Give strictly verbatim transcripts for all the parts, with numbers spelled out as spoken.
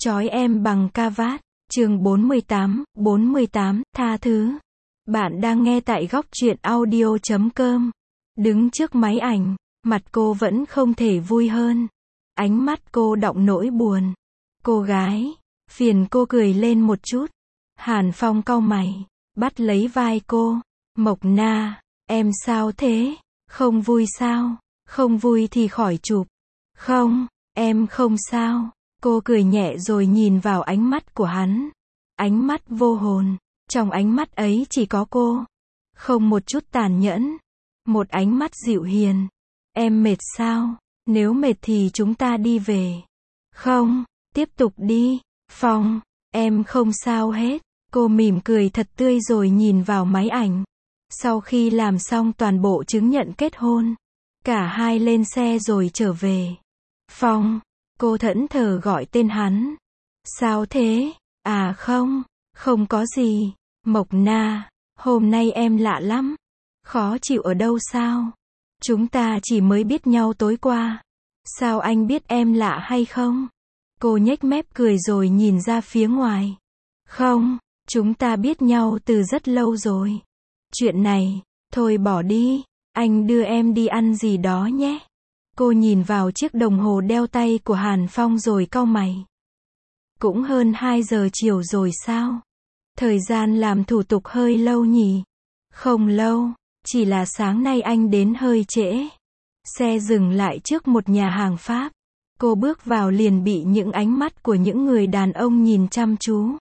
Trói em bằng ca vát. Chương bốn mươi tám, bốn mươi tám, tha thứ. Bạn đang nghe tại góc truyện audio chấm com. Đứng trước máy ảnh, mặt cô vẫn không thể vui hơn. Ánh mắt cô đọng nỗi buồn. Cô gái, phiền cô cười lên một chút. Hàn Phong cau mày, bắt lấy vai cô. Mộc Na, em sao thế? Không vui sao? Không vui thì khỏi chụp. Không, em không sao. Cô cười nhẹ rồi nhìn vào ánh mắt của hắn. Ánh mắt vô hồn. Trong ánh mắt ấy chỉ có cô. Không một chút tàn nhẫn. Một ánh mắt dịu hiền. Em mệt sao? Nếu mệt thì chúng ta đi về. Không, tiếp tục đi. Phong, em không sao hết. Cô mỉm cười thật tươi rồi nhìn vào máy ảnh. Sau khi làm xong toàn bộ chứng nhận kết hôn, cả hai lên xe rồi trở về. Phong, cô thẫn thờ gọi tên hắn. Sao thế? À không, không có gì. Mộc Na, hôm nay em lạ lắm. Khó chịu ở đâu sao? Chúng ta chỉ mới biết nhau tối qua. Sao anh biết em lạ hay không? Cô nhếch mép cười rồi nhìn ra phía ngoài. Không, chúng ta biết nhau từ rất lâu rồi. Chuyện này, thôi bỏ đi, anh đưa em đi ăn gì đó nhé. Cô nhìn vào chiếc đồng hồ đeo tay của Hàn Phong rồi cau mày. Cũng hơn hai giờ chiều rồi sao? Thời gian làm thủ tục hơi lâu nhỉ? Không lâu, chỉ là sáng nay anh đến hơi trễ. Xe dừng lại trước một nhà hàng Pháp. Cô bước vào liền bị những ánh mắt của những người đàn ông nhìn chăm chú.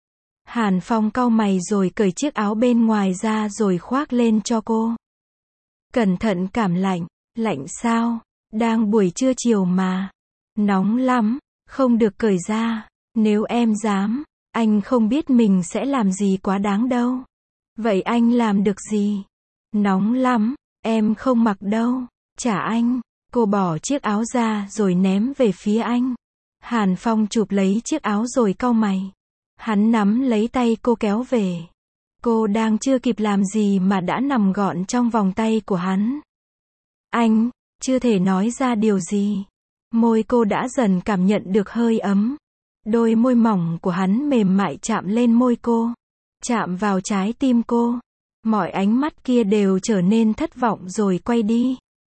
Hàn Phong cau mày rồi cởi chiếc áo bên ngoài ra rồi khoác lên cho cô. Cẩn thận cảm lạnh. Lạnh sao? Đang buổi trưa chiều mà. Nóng lắm, không được cởi ra. Nếu em dám, anh không biết mình sẽ làm gì quá đáng đâu. Vậy anh làm được gì? Nóng lắm, em không mặc đâu. Trả anh. Cô bỏ chiếc áo ra rồi ném về phía anh. Hàn Phong chụp lấy chiếc áo rồi cau mày. Hắn nắm lấy tay cô kéo về. Cô đang chưa kịp làm gì mà đã nằm gọn trong vòng tay của hắn. Anh, chưa thể nói ra điều gì. Môi cô đã dần cảm nhận được hơi ấm. Đôi môi mỏng của hắn mềm mại chạm lên môi cô. Chạm vào trái tim cô. Mọi ánh mắt kia đều trở nên thất vọng rồi quay đi.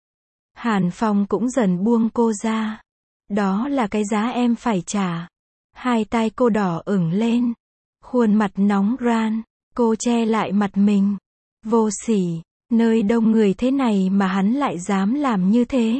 Hàn Phong cũng dần buông cô ra. Đó là cái giá em phải trả. Hai tay cô đỏ ửng lên. Khuôn mặt nóng ran. Cô che lại mặt mình. Vô sỉ. Nơi đông người thế này mà hắn lại dám làm như thế.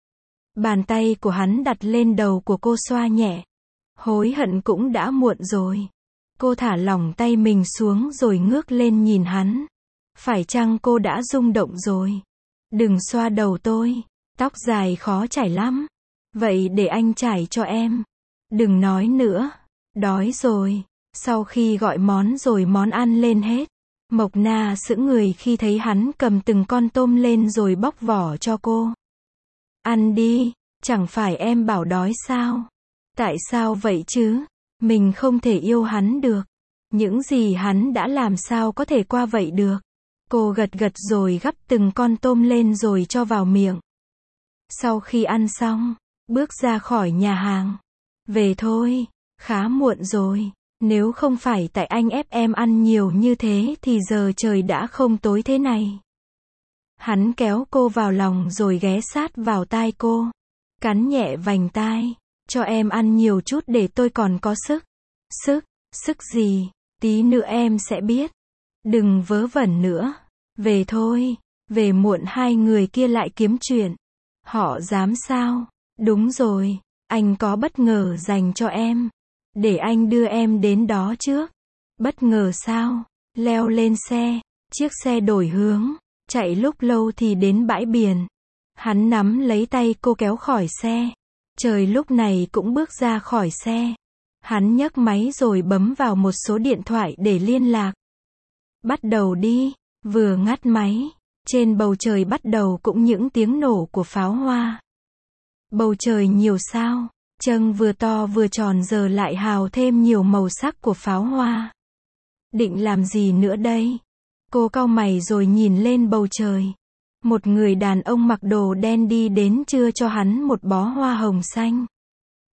Bàn tay của hắn đặt lên đầu của cô xoa nhẹ. Hối hận cũng đã muộn rồi. Cô thả lỏng tay mình xuống rồi ngước lên nhìn hắn. Phải chăng cô đã rung động rồi? Đừng xoa đầu tôi. Tóc dài khó chải lắm. Vậy để anh chải cho em. Đừng nói nữa. Đói rồi. Sau khi gọi món rồi món ăn lên hết. Mộc Na sững người khi thấy hắn cầm từng con tôm lên rồi bóc vỏ cho cô. Ăn đi. Chẳng phải em bảo đói sao? Tại sao vậy chứ? Mình không thể yêu hắn được. Những gì hắn đã làm sao có thể qua vậy được? Cô gật gật rồi gắp từng con tôm lên rồi cho vào miệng. Sau khi ăn xong, bước ra khỏi nhà hàng. Về thôi, khá muộn rồi. Nếu không phải tại anh ép em ăn nhiều như thế thì giờ trời đã không tối thế này. Hắn kéo cô vào lòng rồi ghé sát vào tai cô. Cắn nhẹ vành tai. Cho em ăn nhiều chút để tôi còn có sức. Sức? Sức gì? Tí nữa em sẽ biết. Đừng vớ vẩn nữa. Về thôi. Về muộn hai người kia lại kiếm chuyện. Họ dám sao? Đúng rồi. Anh có bất ngờ dành cho em. Để anh đưa em đến đó trước. Bất ngờ sao? Leo lên xe. Chiếc xe đổi hướng. Chạy lúc lâu thì đến bãi biển. Hắn nắm lấy tay cô kéo khỏi xe. Trời lúc này cũng bước ra khỏi xe. Hắn nhấc máy rồi bấm vào một số điện thoại để liên lạc. Bắt đầu đi. Vừa ngắt máy. Trên bầu trời bắt đầu cũng những tiếng nổ của pháo hoa. Bầu trời nhiều sao. Trăng vừa to vừa tròn giờ lại hào thêm nhiều màu sắc của pháo hoa. Định làm gì nữa đây? Cô cau mày rồi nhìn lên bầu trời. Một người đàn ông mặc đồ đen đi đến chưa cho hắn một bó hoa hồng xanh.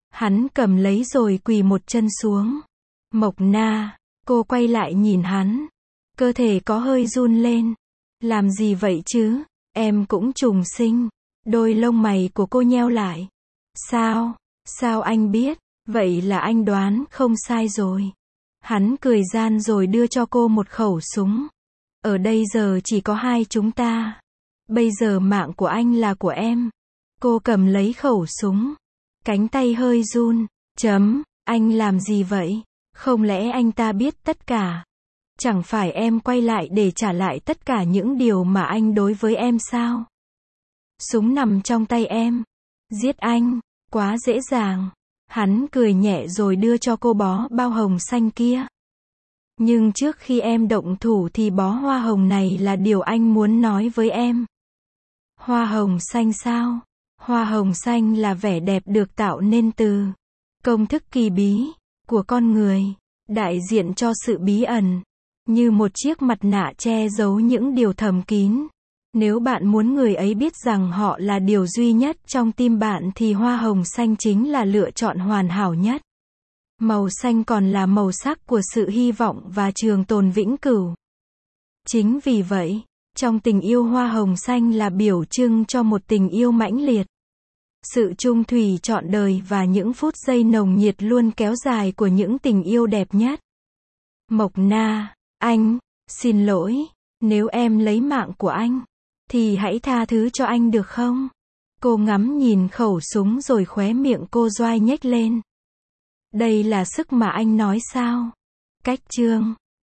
Hắn cầm lấy rồi quỳ một chân xuống. Mộc Na, cô quay lại nhìn hắn. Cơ thể có hơi run lên. Làm gì vậy chứ? Em cũng trùng sinh. Đôi lông mày của cô nheo lại. Sao? Sao anh biết? Vậy là anh đoán không sai rồi. Hắn cười gian rồi đưa cho cô một khẩu súng. Ở đây giờ chỉ có hai chúng ta. Bây giờ mạng của anh là của em. Cô cầm lấy khẩu súng. Cánh tay hơi run. Chấm, anh làm gì vậy? Không lẽ anh ta biết tất cả? Chẳng phải em quay lại để trả lại tất cả những điều mà anh đối với em sao? Súng nằm trong tay em. Giết anh, quá dễ dàng. Hắn cười nhẹ rồi đưa cho cô bó bao hồng xanh kia. Nhưng trước khi em động thủ thì bó hoa hồng này là điều anh muốn nói với em. Hoa hồng xanh sao? Hoa hồng xanh là vẻ đẹp được tạo nên từ công thức kỳ bí của con người, đại diện cho sự bí ẩn, như một chiếc mặt nạ che giấu những điều thầm kín. Nếu bạn muốn người ấy biết rằng họ là điều duy nhất trong tim bạn thì hoa hồng xanh chính là lựa chọn hoàn hảo nhất. Màu xanh còn là màu sắc của sự hy vọng và trường tồn vĩnh cửu. Chính vì vậy, trong tình yêu hoa hồng xanh là biểu trưng cho một tình yêu mãnh liệt. Sự chung thủy trọn đời và những phút giây nồng nhiệt luôn kéo dài của những tình yêu đẹp nhất. Mộc Na, anh, xin lỗi, nếu em lấy mạng của anh, thì hãy tha thứ cho anh được không? Cô ngắm nhìn khẩu súng rồi khóe miệng cô doai nhếch lên. Đây là sức mà anh nói sao? Cách chương